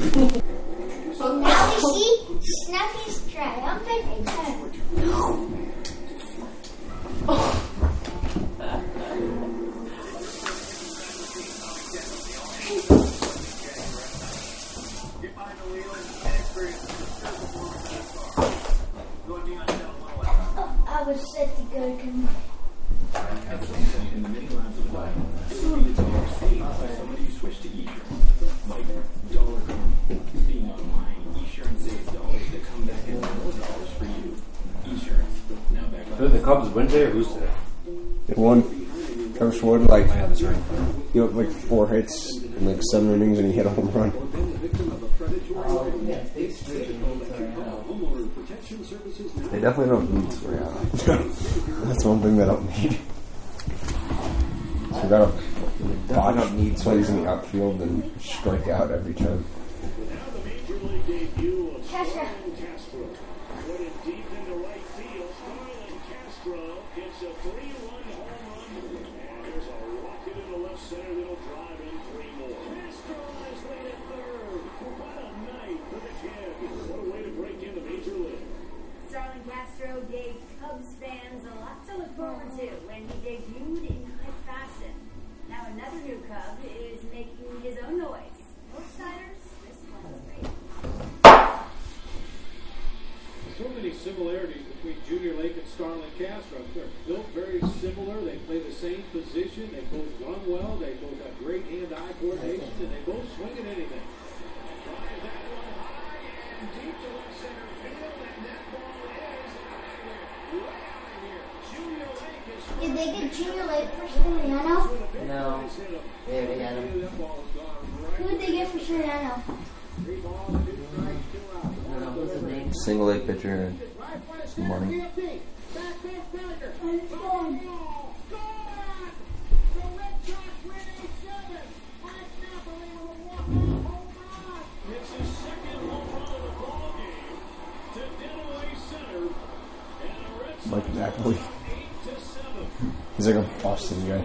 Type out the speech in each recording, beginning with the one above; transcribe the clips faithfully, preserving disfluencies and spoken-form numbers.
So now we see Snuffy's triumphant return. Oh. I was set to go to in the mini labs of life. Somebody switched to eSurance. Like dollar being online, eSurance saves dollars that come back in more dollars for you. eSurance. Now back Who the Cubs win today or lose today? They won. Travis Wood, like, Yeah, that's right. he had like four hits in like seven innings and he hit a home run. They definitely don't need Soriano. That's one thing they don't need. So we gotta Definitely don't need so he's in the outfield and strike out every time. Castro. Starlin Castro gave Cubs fans a lot to look forward to when he debuted in quick fashion. Now another new Cub is making his own noise. Outsiders, this one's great. So many similarities between Junior Lake and Starlin Castro. They're built very similar. They play the same position. They both run well. They both have great hand-eye coordination, and they both swing at anything. Drive that one high and deep to left center field, and that ball is out of here. Right out of here. Junior Lake is. Did they get Junior Lake for Soriano? No. They already had him. Who did they get for Soriano? I don't know. What's his name? Single A pitcher and some money. Mike Napoli. He's like a Boston guy.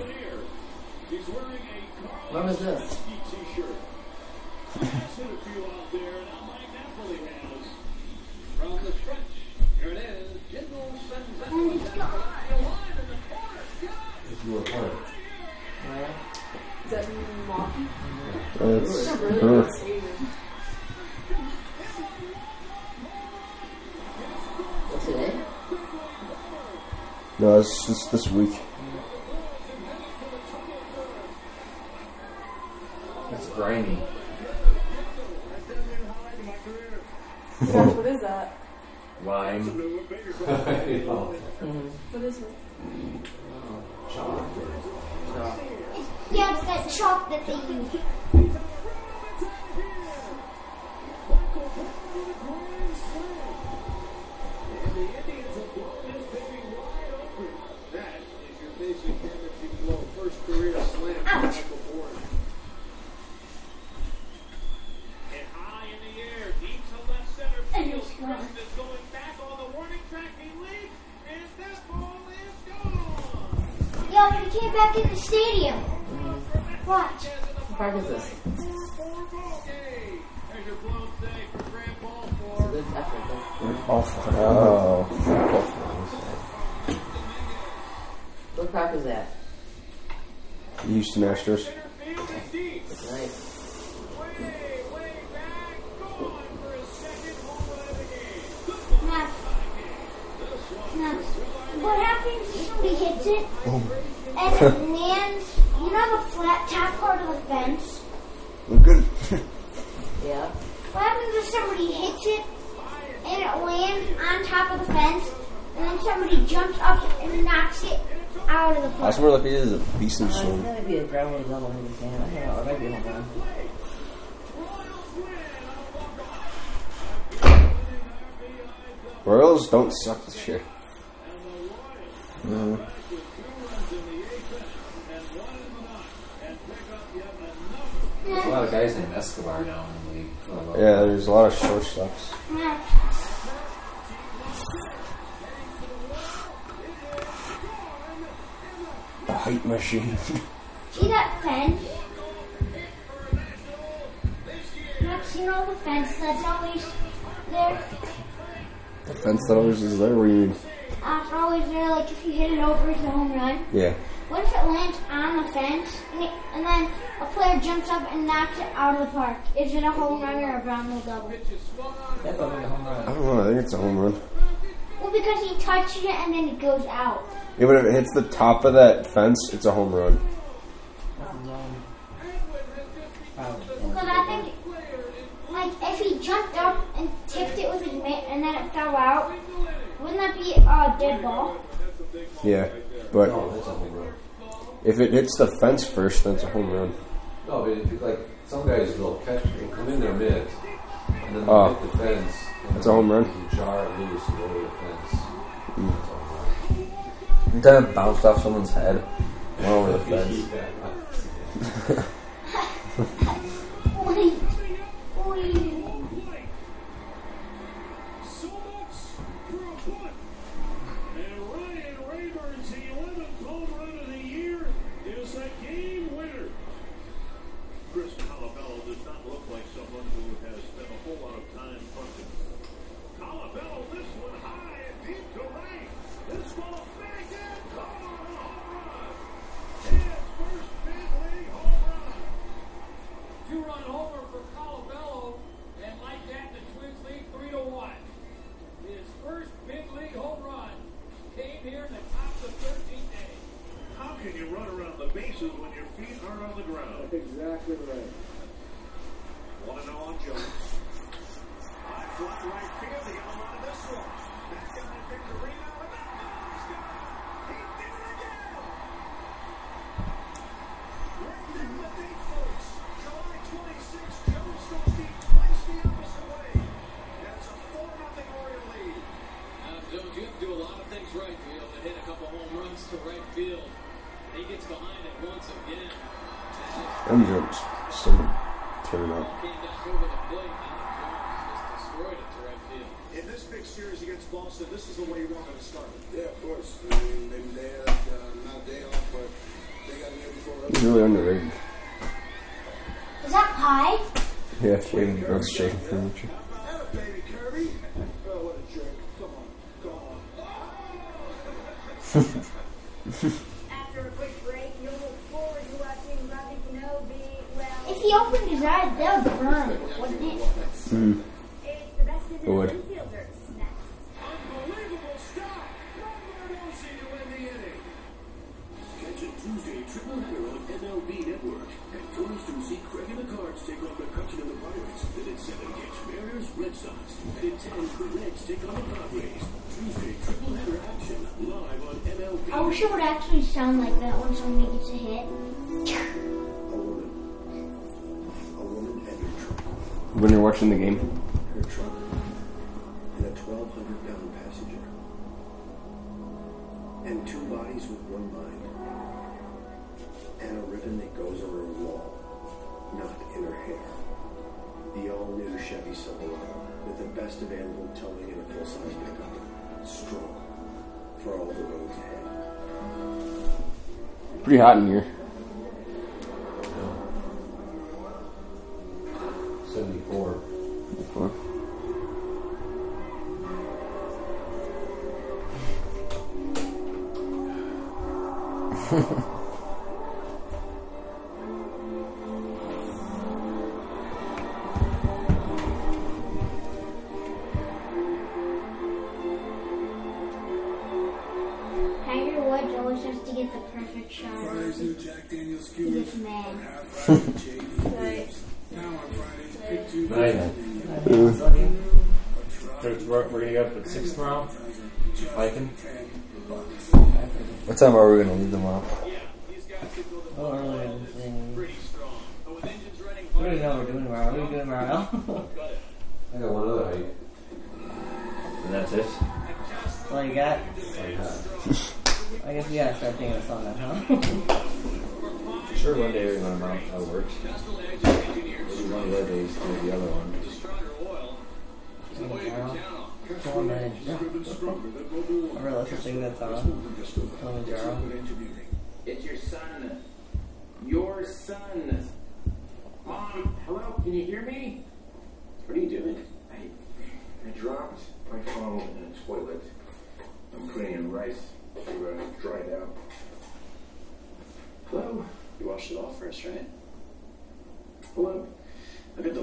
When was this? You were part. Is that Milwaukee? It's Not really. Brewer. That's Asian. What's today? No, it's this this week. It's grimy. Gosh, what is that? Lime. Oh. Mm-hmm. What is it? Chalk. So, Yeah, it's that chalk that they use. Ouch. Yeah, but he came back in the stadium. Watch. what park is this? It's a good effort, though. Oh, What park is that? Houston Astros. It's nice. Now, now, what happens if somebody hits it and it lands, you know the flat top part of the fence? We're good. Yeah. What happens if somebody hits it and it lands on top of the fence and then somebody jumps up and knocks it out of the I fence? swear like it is a decent Uh, swing. that might be a ground level in his hand. I don't know. It might be a home run. Royals don't suck this year. Mm. There's a lot of guys named Escobar now in the league. Oh, well. Yeah, there's a lot of shortstops. Yeah. The height machine. See that fence? Next you know the fence that's always there? The fence that always is there. What do you mean? Uh, it's always there, like if you hit it over, it's a home run. Yeah. What if it lands on the fence and, it, and then a player jumps up and knocks it out of the park? Is it a home run or a Brownhill double? Definitely a home I run. don't know. I think it's a home run. Well, because he touches it and then it goes out. Yeah, but if it hits the top of that fence, it's a home run. Nothing's wrong. Probably. Because I think, like, if he jumped up and tipped it with his mitt and then it fell out, wouldn't that be a dead ball? Yeah, but No, that's a home run. if it hits the fence first, then it's a home run. No, but if you, like, some guys will catch, will come in their mid, and then they'll Oh. hit the fence. And That's a home run. You jar it loose and over the fence. Mm. That's a home One time it bounced off someone's head, went over the run. fence. Wait, wait. So much for a punt. And Ryan Rayburn's eleventh home run of the year is a game winner. Chris Colabello does not look like someone who has spent a whole lot of time punting. Colabello, this one high and deep to right. This ball back in, caught on a home run. His first big league home run. Two-run homer for Colabello, and like that, the Twins lead three to one. His first big league home run came here in the top of the thirteenth inning. How can you run around the bases when your feet aren't on the ground? Exactly right. Want to know on Jones? High fly right field. He got a lot of this one. That guy picked a rebound, and that guy's got it. He did it again. Right there in the date, folks. July twenty-sixth, Jones goes deep twice the opposite way. That's a four nothing Oriole lead. Now, Jones, you have to do a lot of things right to be able to hit a couple home runs to right field. He gets behind it once again. Them jumps still turn up. Came back over the plate, and Jones just destroyed it to right field. In this big series against Boston, this is the way you wanted to start. Yeah, of course. I mean, maybe they had uh, not a day off, but they got in there before us. He's really underrated. Is that pie? Yeah, shaving, that's shaving furniture. Atta baby, Kirby. Oh, what a jerk. Come on. Come on. After a quick break, you'll look forward to watching Robbie Kenobi. Well, If he opened his eyes, that would burn, wouldn't it? Mm. it's the best of the It would. infielders next. Unbelievable stop. Marmorosi to end the inning. Catch a Tuesday triple header on M L B Network. At Phillies to see Craig and the Cards take on McCutcheon and the Pirates. Then at seven, catch Mariners, Red Sox. And at ten, the Reds take on the Padres. Tuesday triple header action live on M L B. I wish it would actually sound like that when somebody gets a hit. A woman. A woman and her truck. When you're watching the game, Her truck and a twelve hundred pound passenger. And two bodies with one mind. And a ribbon that goes over her wall, not in her hair. The all-new Chevy Silverado with the best available towing and a full-size pickup. Strong for all the roads ahead. pretty hot in here. seventy-four. seventy-four. Tiger Woods always has to get the perfect shot. Friday's new Jack Daniels He skewers. gets mad. Half Friday, J D. Right. Now on Fridays, pick two. Nice. We're, we're gonna get up at six tomorrow. Viking. What time are we going to leave them off? A little earlier than saying. What do we know we're doing tomorrow? What are we doing tomorrow? I got one other height. And that's it? That's all you got? I guess we gotta start thinking of something, huh? Sure, one day we're going to mount how it works. Maybe one of the days do the other one. Kilimanjaro. A realistic thing that's on. Kilimanjaro. It's your son. Your son. Mom, hello, can you hear me?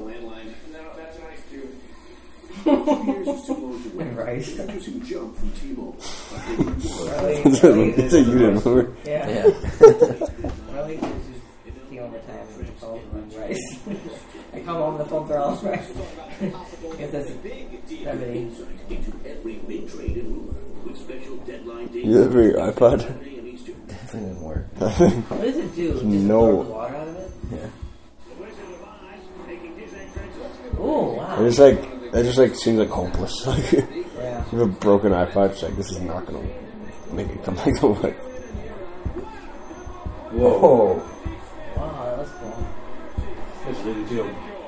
landline. No, that's nice too. Two years is too long to wait. Right. Introducing Jump from T-Mobile. It's a unit, remember? Yeah. Yeah. Really? T-Mobile time and the phone runs rice. I come home, the phones are all rice. Because that's remedy. Into every mid-trade and ruler with special deadline dates. You have your iPod? Definitely didn't work. What does it do? Just No. absorb the water out of it? Yeah. Oh, wow. It just like it just like seems like hopeless. Like Yeah. you have a broken iPod, it's like this is not gonna make it come back away. Whoa. Wow, that was cool. That's really cool.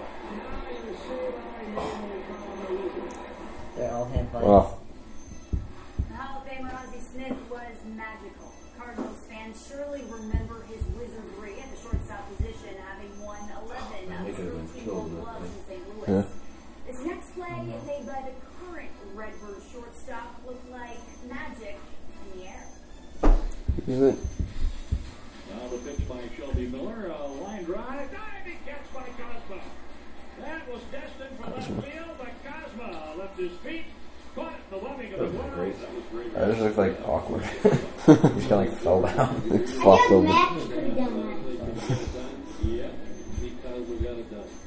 They're all hand flying. Wow. Hall of Famer Ozzie Smith was magical. Cardinals fans surely remember his wizardry at the shortstop position, having won eleven of They could have been thirteen killed, gold but, gloves in Saint Louis. Yeah. This next play, made by the current Redbird shortstop, looked like magic in the air. Is it? Now the pitch by Shelby Miller, a line drive, diving catch by Cosma. That was destined for left field, but Cosma left his feet, caught it, the loving of the glove. That was great. That just looked like awkward. He just kind of like fell down. It I flopped guess over. Max could have done that. Yeah, because we got it done.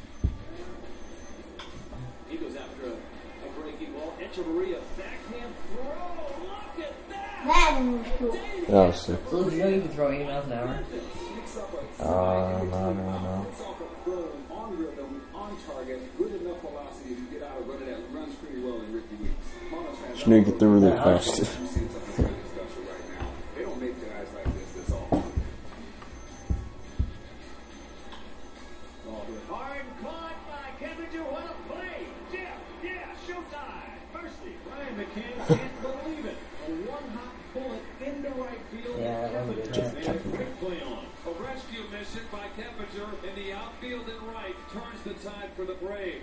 He goes after a, a breaking ball. Echeverria, backhand throw. Look at that! That one was cool. That was sick. So did you know you could throw eighty miles an hour? Um, I don't know. It's off a throw, on rhythm, on target, good enough velocity to get out of running that runs pretty well in Ricky Weeks. Just need to get through really fast. They don't make guys like this this often. Hard caught by Kempinger. What a play! Yeah, yeah, showtime. Mercy. Ryan McCann can't believe it. A one-hop bullet into right field. Yeah, that was a good Kempinger catch. made a quick play on. A rescue mission by Kempinger in the outfield and right turns the tide for the Braves.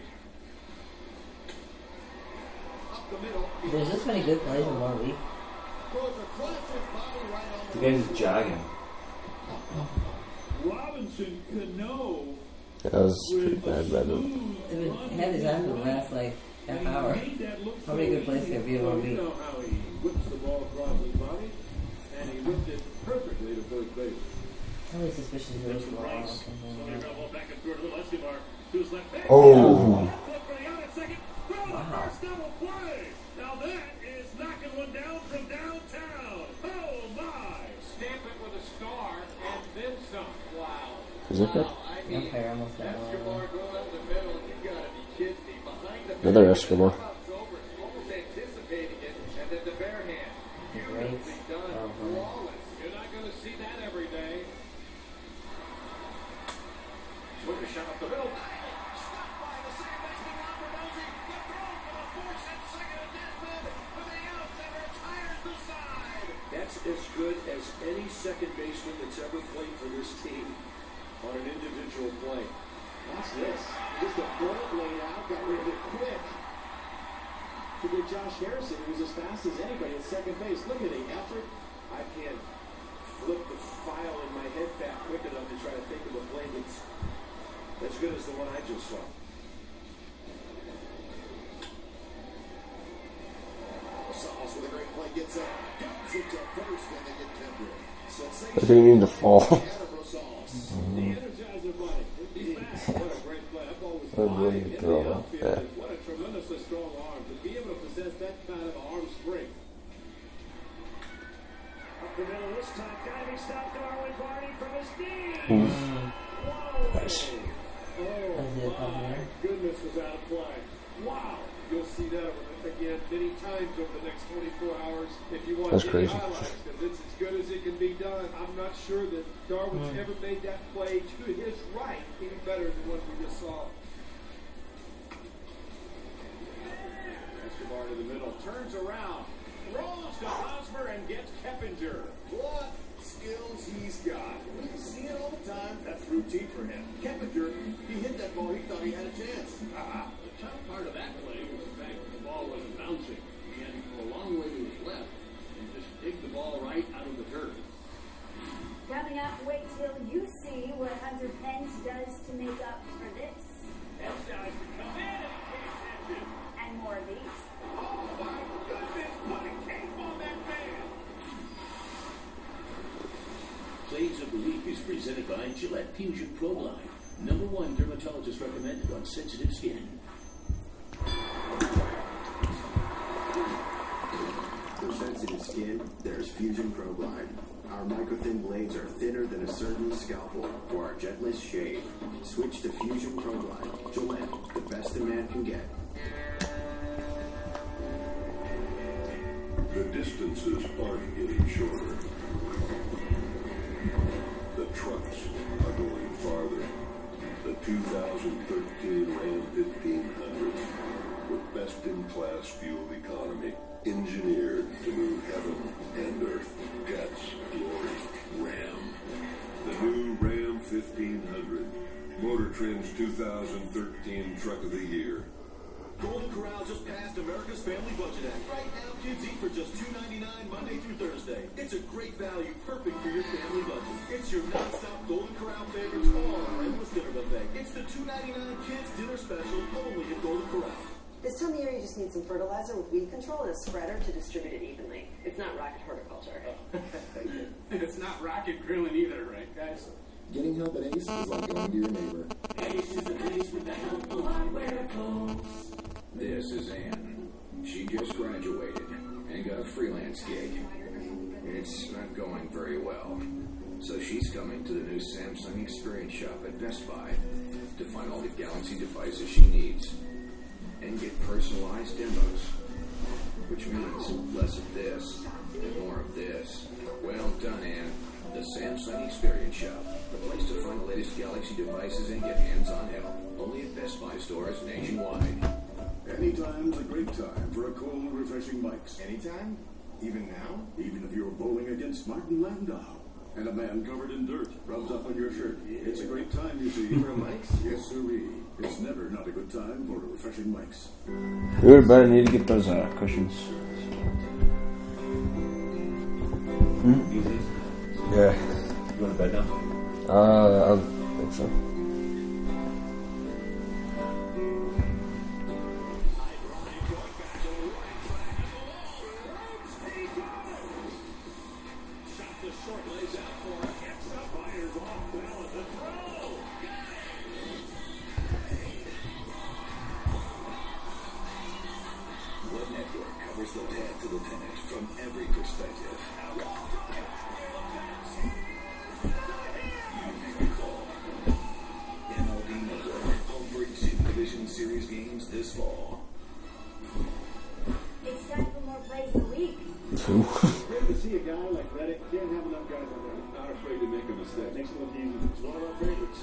Up the middle. There's this many good plays in one week. The guy's just jogging. Robinson Cano. That was pretty bad, bad. It would have his time to last like half hour. How many good plays can be in one You week? know how he whips the ball across his body, and he whipped it perfectly to third base. How many suspicions do those ball? Oh. Wow. Now that is knocking one down from downtown. Oh my! Stamp it with a star and then some. Wow. Is it good? Empire almost got one. Another Eskimo. Almost anticipating it, and then the bare hand. Great. Done. Oh, Flawless. You're not going to see that every day. Swing a shot up the middle. Stopped by the second baseman, Ron Ronaldi. The throw for the force at second and Desmond with the out and retires the side. That's as good as any second baseman that's ever played for this team on an individual play. Watch this. Just a bullet laid out, got rid of it quick. To get Josh Harrison, who's as fast as anybody at second base. Look at the effort. I can't flip the file in my head back quick enough to try to think of a play that's as good as the one I just saw. Gonzalez with a great play gets up, comes into first, and they get Kendrick. I didn't need to fall. The Energizer Bunny. He's back. What a great play. That ball was That was really flying good in throw, the though. outfield. Yeah. What a tremendously strong arm. To be able to possess that kind of arm strength. Up the middle this time. Diving stop Darwin Barney from his knee. Oof. Whoa. Nice. Oh, my goodness was out of play. Wow. You'll see that again many times over the next twenty-four hours if you want That's to crazy. highlights, because it's as good as it can be done. I'm not sure that Darwin's Mm. ever made that play to his right any better than what we just saw. Escobar to the middle, turns around, throws to Hosmer and gets Keppinger. What skills he's got. We see it all the time. That's routine for him. Keppinger, he hit that ball, he thought he had a chance. Ah, the tough part of that play was the fact that the ball wasn't bouncing. He had to go a long way to his left and just dig the ball right out of the dirt. Coming up, wait till you see what Hunter Pence does to make up for this. presented by Gillette Fusion Pro Line. Number one dermatologist recommended on sensitive skin. For sensitive skin, there's Fusion Pro Line. Our micro-thin blades are thinner than a certain scalpel for our gentlest shave. Switch to Fusion Pro Line. Gillette, the best a man can get. The distances aren't getting shorter. The trucks are going farther. The two thousand thirteen Ram fifteen hundred with best-in-class fuel economy, engineered to move heaven and earth. Guts, glory, Ram. The new Ram fifteen hundred. Motor Trend's two thousand thirteen Truck of the Year. Golden Corral just passed America's Family Budget Act. Right now, kids eat for just two ninety-nine Monday through Thursday. It's a great value, perfect for your family budget. It's your non-stop Golden Corral favorites all on our endless dinner buffet. It's the two ninety-nine kids dinner special only at Golden Corral. This time of year, you just need some fertilizer with weed control and a spreader to distribute it evenly. It's not rocket horticulture. It's not rocket grilling either, right, guys? Getting help at Ace is like going to your neighbor. Ace is the place with the helpful hardware folks. This is Ann. She just graduated and got a freelance gig. It's not going very well. So she's coming to the new Samsung Experience Shop at Best Buy to find all the Galaxy devices she needs and get personalized demos, which means less of this and more of this. Well done, Ann. The Samsung Experience Shop, the place to find the latest Galaxy devices and get hands-on help. Only at Best Buy stores nationwide. Anytime's a great time for a cold, refreshing Mike's. Anytime? Even now? Even if you're bowling against Martin Landau and a man covered in dirt rubs up on your shirt. It's a great time, you see. For a Mike's? Yes, sirree. It's never not a good time for a refreshing Mike's. We would better need to get those uh, cushions. Hmm? Yeah. You going to bed now? Uh, I think so. Series games this fall. It's time for more plays a week. Good to see a guy like Reddick. Can't have enough guys like that. Not afraid to make a mistake. Makes it look easy. It's one of our favorites.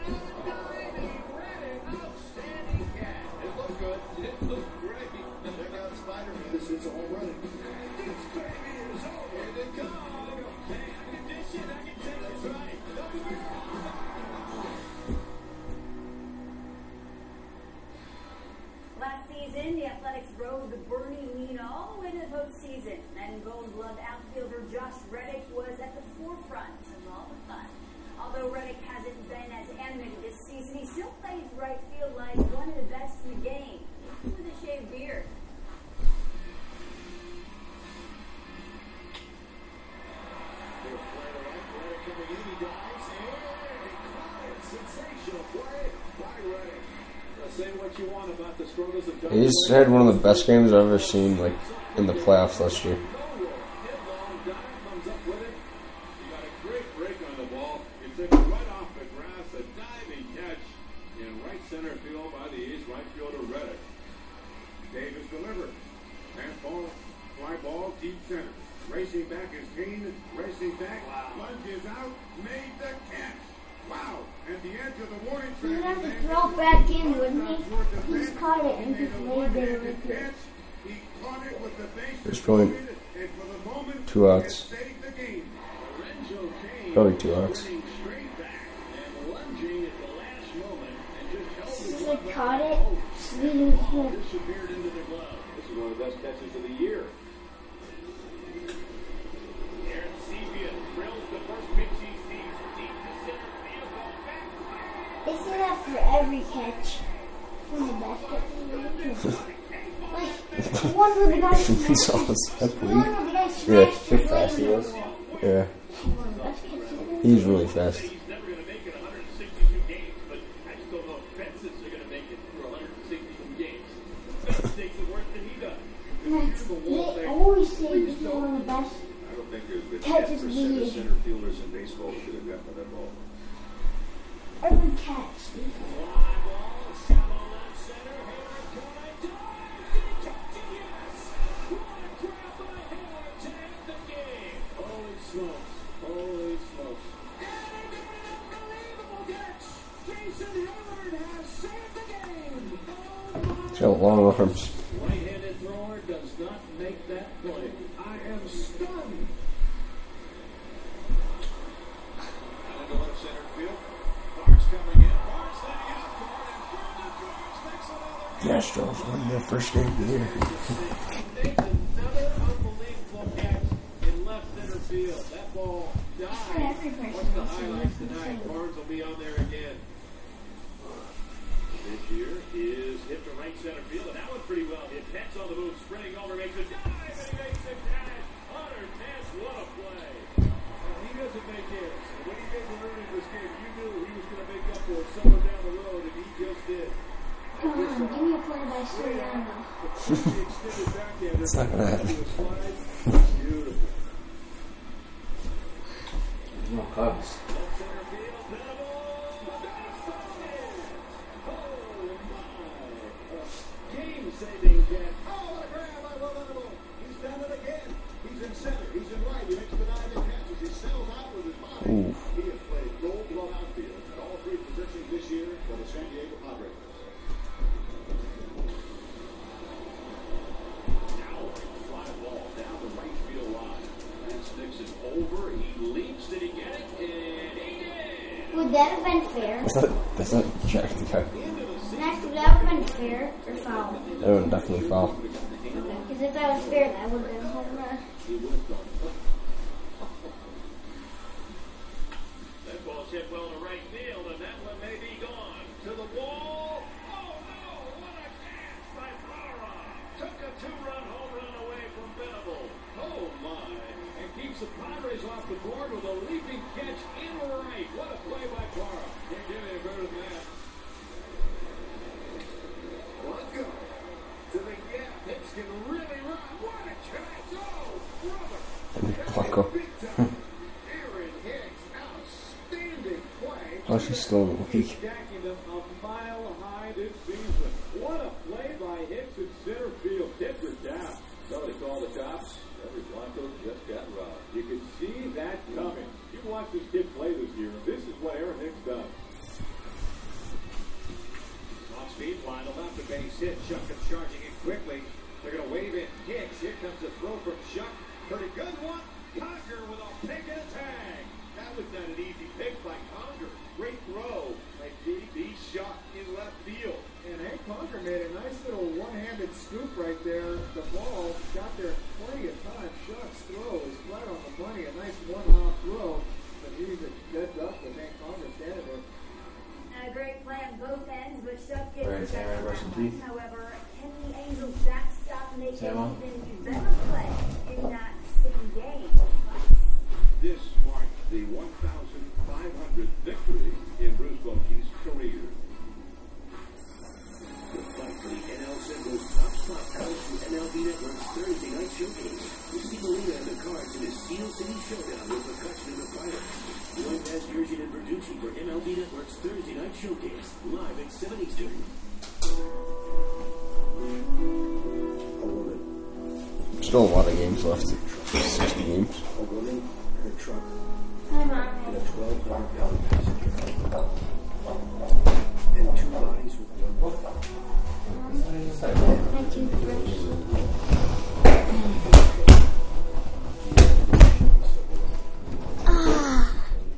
Outstanding cat. It looked good. It looked great. Check out Spider-Man. This is all running. This baby is over. Here they come. Hey, I can dish it. I can take it. That's right. Last season, the Athletics rode Bernie Leno all the way to the postseason, and Gold Glove outfielder Josh Reddick was at the forefront of all the fun. Although Reddick hasn't been as animated this season, he still plays right field like one of the best in the game, with a shaved beard. Sensational play by Reddick. Say what you want about the struggles of He's had one of the best games I've ever seen, like in the playoffs last year. Davis delivered. Pass ball, fly ball, deep center. Racing back is Kane. Racing back. Wow. Lunges out. Made the catch. Wow. At the edge of the warning track. He'd have to throw it back in, wouldn't he? He's caught it and just made it with it. He caught it with the base. There's going two outs. Probably two outs. He's like caught it. Sweden Smith. Disappeared into the glove. This is one of the best catches of the year. Aaron Sepia drills the first pitch he sees. Deep to center field. Ball back. They say that for every catch. From the best catch. Like, one where the guy He's almost one where the guy Yeah, smashed how his fast he leg was. into the wall. Yeah. Best catch of the year. He's really fast. baseball should have gotten that ball. Every catch. Holy smokes. Holy smokes. Jason Hayward has saved the game. He's got long arms. Right-handed thrower does not make that play. I am stunned. Out into left center field. Barnes coming in. Barnes letting out for it. And Barnes makes another. The Astros won their first game of the year. Another unbelievable catch in left center field. That ball died. Watch the highlights tonight. Barnes will be on there again. This year is hit to right center field, and that one's pretty well hit. Pence on the move, sprinting over, makes a dive, and he makes a catch. Hunter Pence, what a play. Well, he doesn't make hits. And when he made the early in this game, you knew he was going to make up for it somewhere down the road, and he just did. Come on, give me a play by Soriano. It's not going to happen. Beautiful. No Cubs. Game-saving catch. Oh, what a grab by Rolando. He's done it again. He's in center. He's in right. He makes the diving catches. He sells out with his body. Ooh. He has played gold glove outfield at all three positions this year for the San Diego Padres. Now, fly ball down the right field line. Lance Nixon over. He leaps. Did he get it? And he did. Would that have been fair? That's not, that's not Jack the guy. Next, would that have been fair or foul? That would definitely foul. Because if that was fair, that would have been a home run. That ball's hit well to right field, and that one may be gone. To the wall. Oh, no. What a catch by Parra. Took a two-run home run away from Venable. Oh, my. And keeps the Padres off the board with a leaping catch in right. What a play by Parra. Can't get any better than that. Let's go. To the gap. Hicks can really run. What a catch. Oh, brother. Blanco. Aaron Hicks, outstanding play. Oh, she's still in the league. Stacking them a mile high this season. What a play by Hicks in center field. Tipped her down. Somebody called the cops. Every Blanco just got robbed. You could see that coming. You watch this kid play this year, and this is what Aaron Hicks does. Off speed, line about the base hit. Shuck is charging it quickly. They're going to wave in Hicks. Here comes the throw from Shuck. Pretty good one. Conger with a pick and a tag. That was not an easy pick by Conger. Great throw by D B Shuck in left field. And Hank Conger made a nice little one-handed scoop right there. The ball got there plenty of time. Shuck's throw is right on the money. A nice one-hop throw. But he was dead up with Hank Conger standing there. A great play on both ends, but Shuck gets Right, the Sarah, best brush of your that teeth. one. However, can the Angels backstop and make it Sam on? even better play in that same game twice? This marked the one thousand five hundredth victory in Bruce Bochy's career. The fight for the N L Central's top spot comes from M L B Network's Thursday night showcase. Steve Molina and the Cards in a Steel City showdown with McCutcheon and the Pirates. Join Pascursian and Verducci for M L B Network's Thursday night showcase, live at seven Eastern. Still a lot of games left. sixty games. A woman in a truck Come in on. a twelve hundred pound passenger car. And two bodies with one body. My toothbrush. Ah.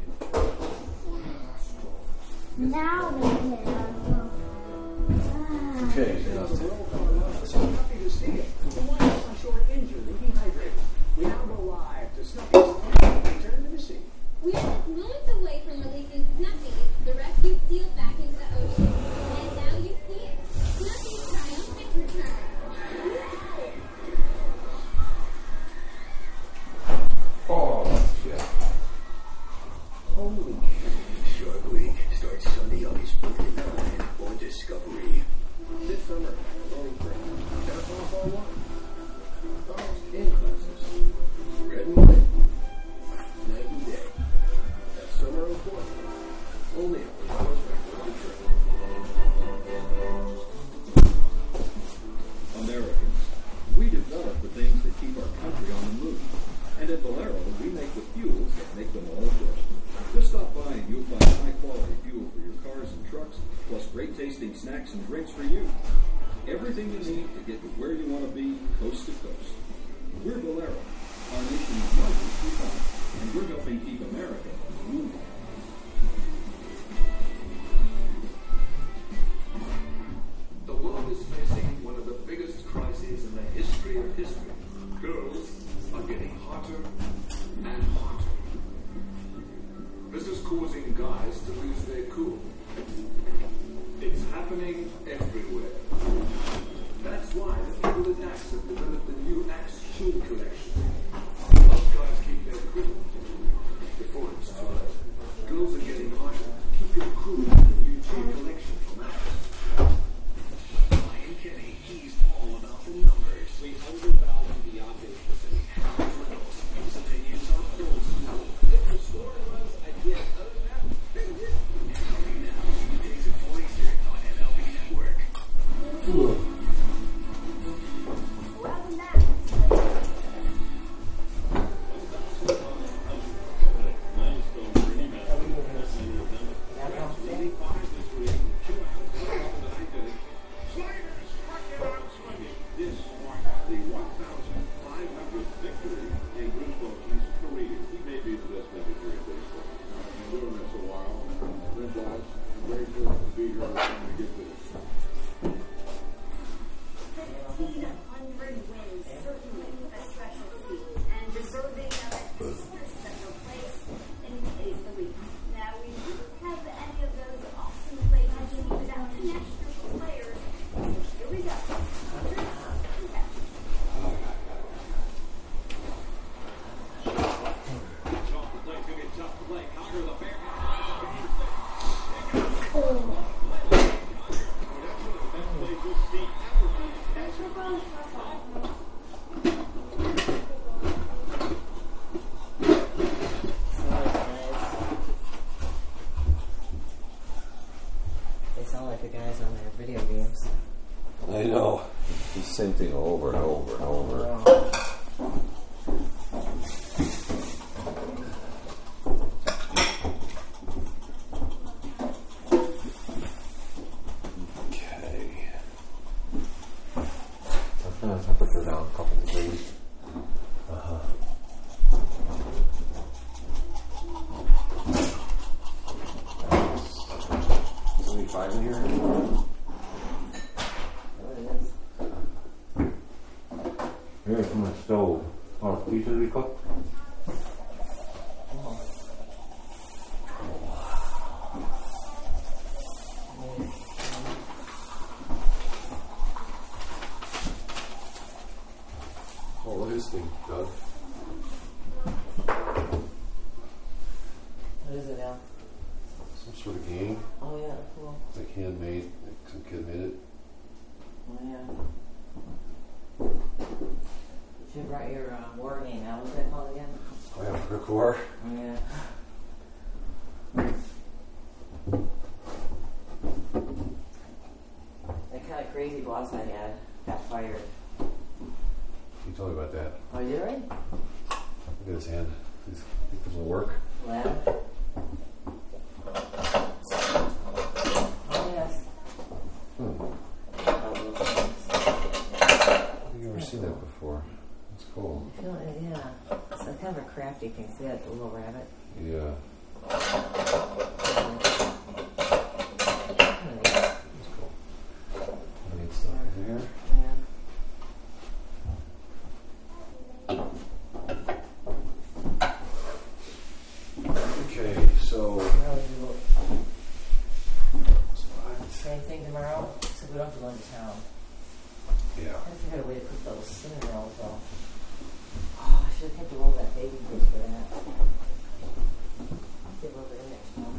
Now they get on. Ah. Okay, you're not Happy to see you. The White House on short injured and dehydrated. We now go live to Snuffy's return to the sea. We are just moments away from releasing Snuffy, the rescued seal, back into the ocean. And now you see it. Snuffy's triumphant return. Oh, that's good. Holy Shark Week starts Sunday, August fifth at nine on Discovery. This summer, only for Basketball Fall one. College in classes. Red and white. Night and day. and drinks for you. Everything you need to get to where you want to be, coast to coast. We're Valero, our nation's largest refiner, and we're helping keep America moving. The world is facing one of the biggest crises in the history of history. Girls are getting hotter and hotter. This is causing guys to lose their cool. It's happening everywhere. That's why the people at Axe have developed the new Axe Chill collection. Most guys keep their cool before it's too late. Girls are getting hotter. Keep your cool with the new Chill collection from Axe. Ryan Kenny, he's all about the numbers. We undervalue the obvious. His opinions are personal. If the story was, I guess, other than that, now, Days of Voicer on M L B Network. Welcome back. This marks the one thousand five hundredth victory in Bruce Bochy's career. He may be the best number three in baseball. Now, I've been doing this a while. Lynn Blythe, I'm very pleased to be here and to get this. fifteen hundred wins, certainly a special feat, and deserving of a special place in today's the week. Now, we didn't have any of those awesome places without the national players. Here we go. Off the play, took it tough to play. Conquer the fair. They sound like the guys on their video games. I know. The same thing over and over and over. Okay. I'll turn the temperature down a couple degrees. Uh-huh. seventy-five in here? Here's from the stove. Oh, pieces we cooked? Oh, what is this thing, Doug? What is it now? Some sort of game. Oh yeah, cool. It's like handmade. Like some kid made it. Oh yeah. You brought your uh, war game out. What's that called again? I have Brick War. Oh yeah. That kind of crazy boss I had got fired. You told me about that. Oh, you did, right? Look at his hand. He's, I think this will work. Lab? Oh, yes. Hmm. I think I've never seen that before. That's cool. I feel like, yeah. It's a kind of a crafty thing. See that little rabbit? Yeah. That's cool. I need stuff here. Yeah. Okay, so Same thing tomorrow, so we don't have to go into town. yeah. I have to figure out a way to cook those cinnamon rolls though. Oh, I should have kept a roll of that baking grease for that. I'll get a little bit in next time.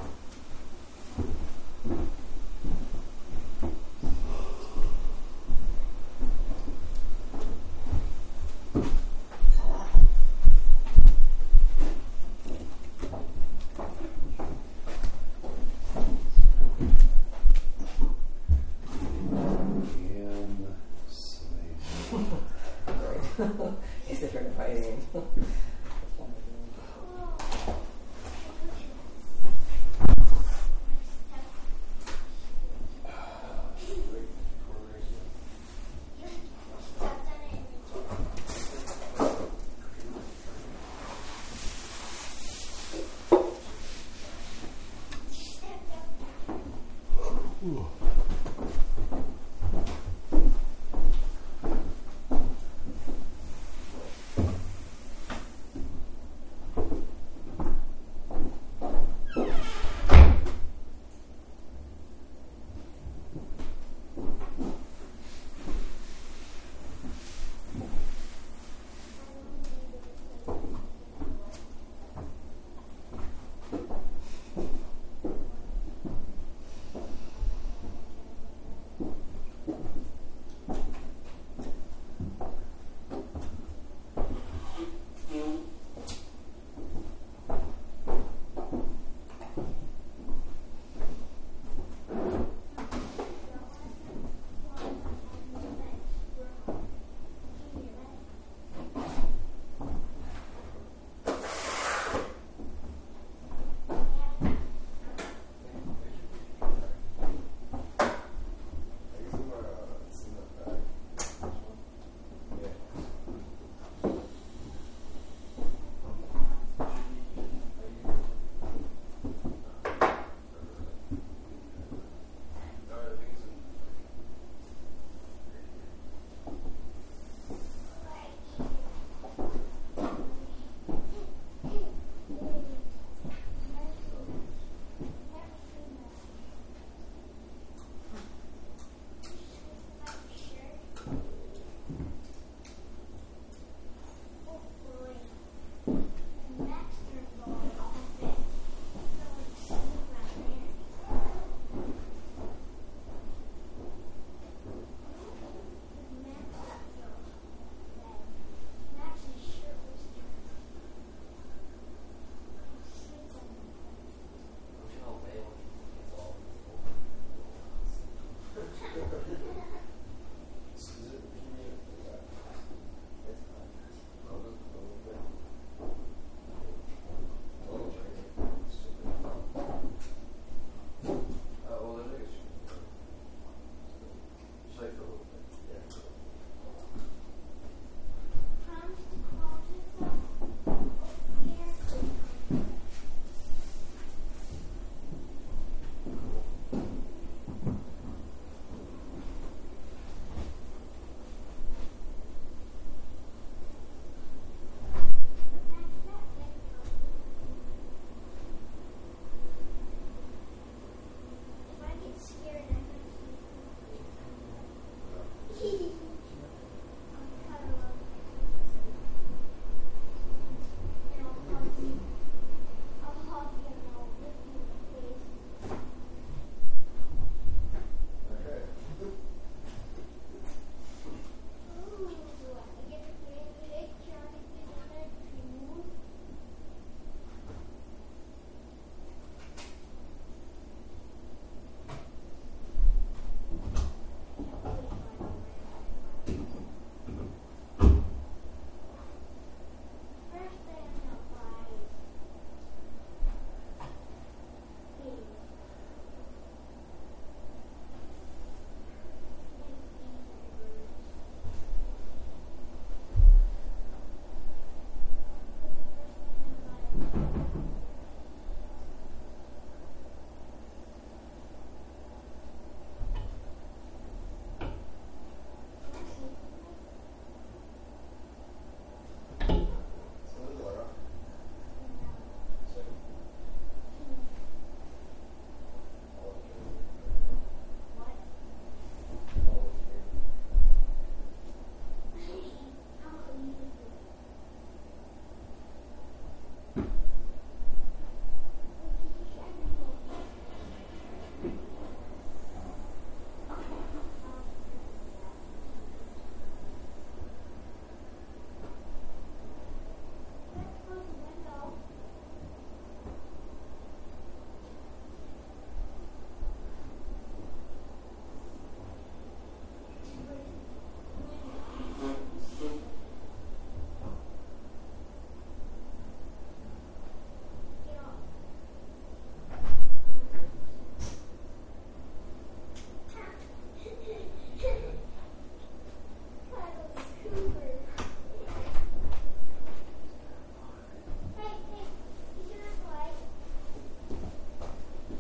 He's different fighting.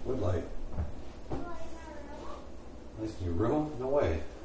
Wood light. Nice new room? No way.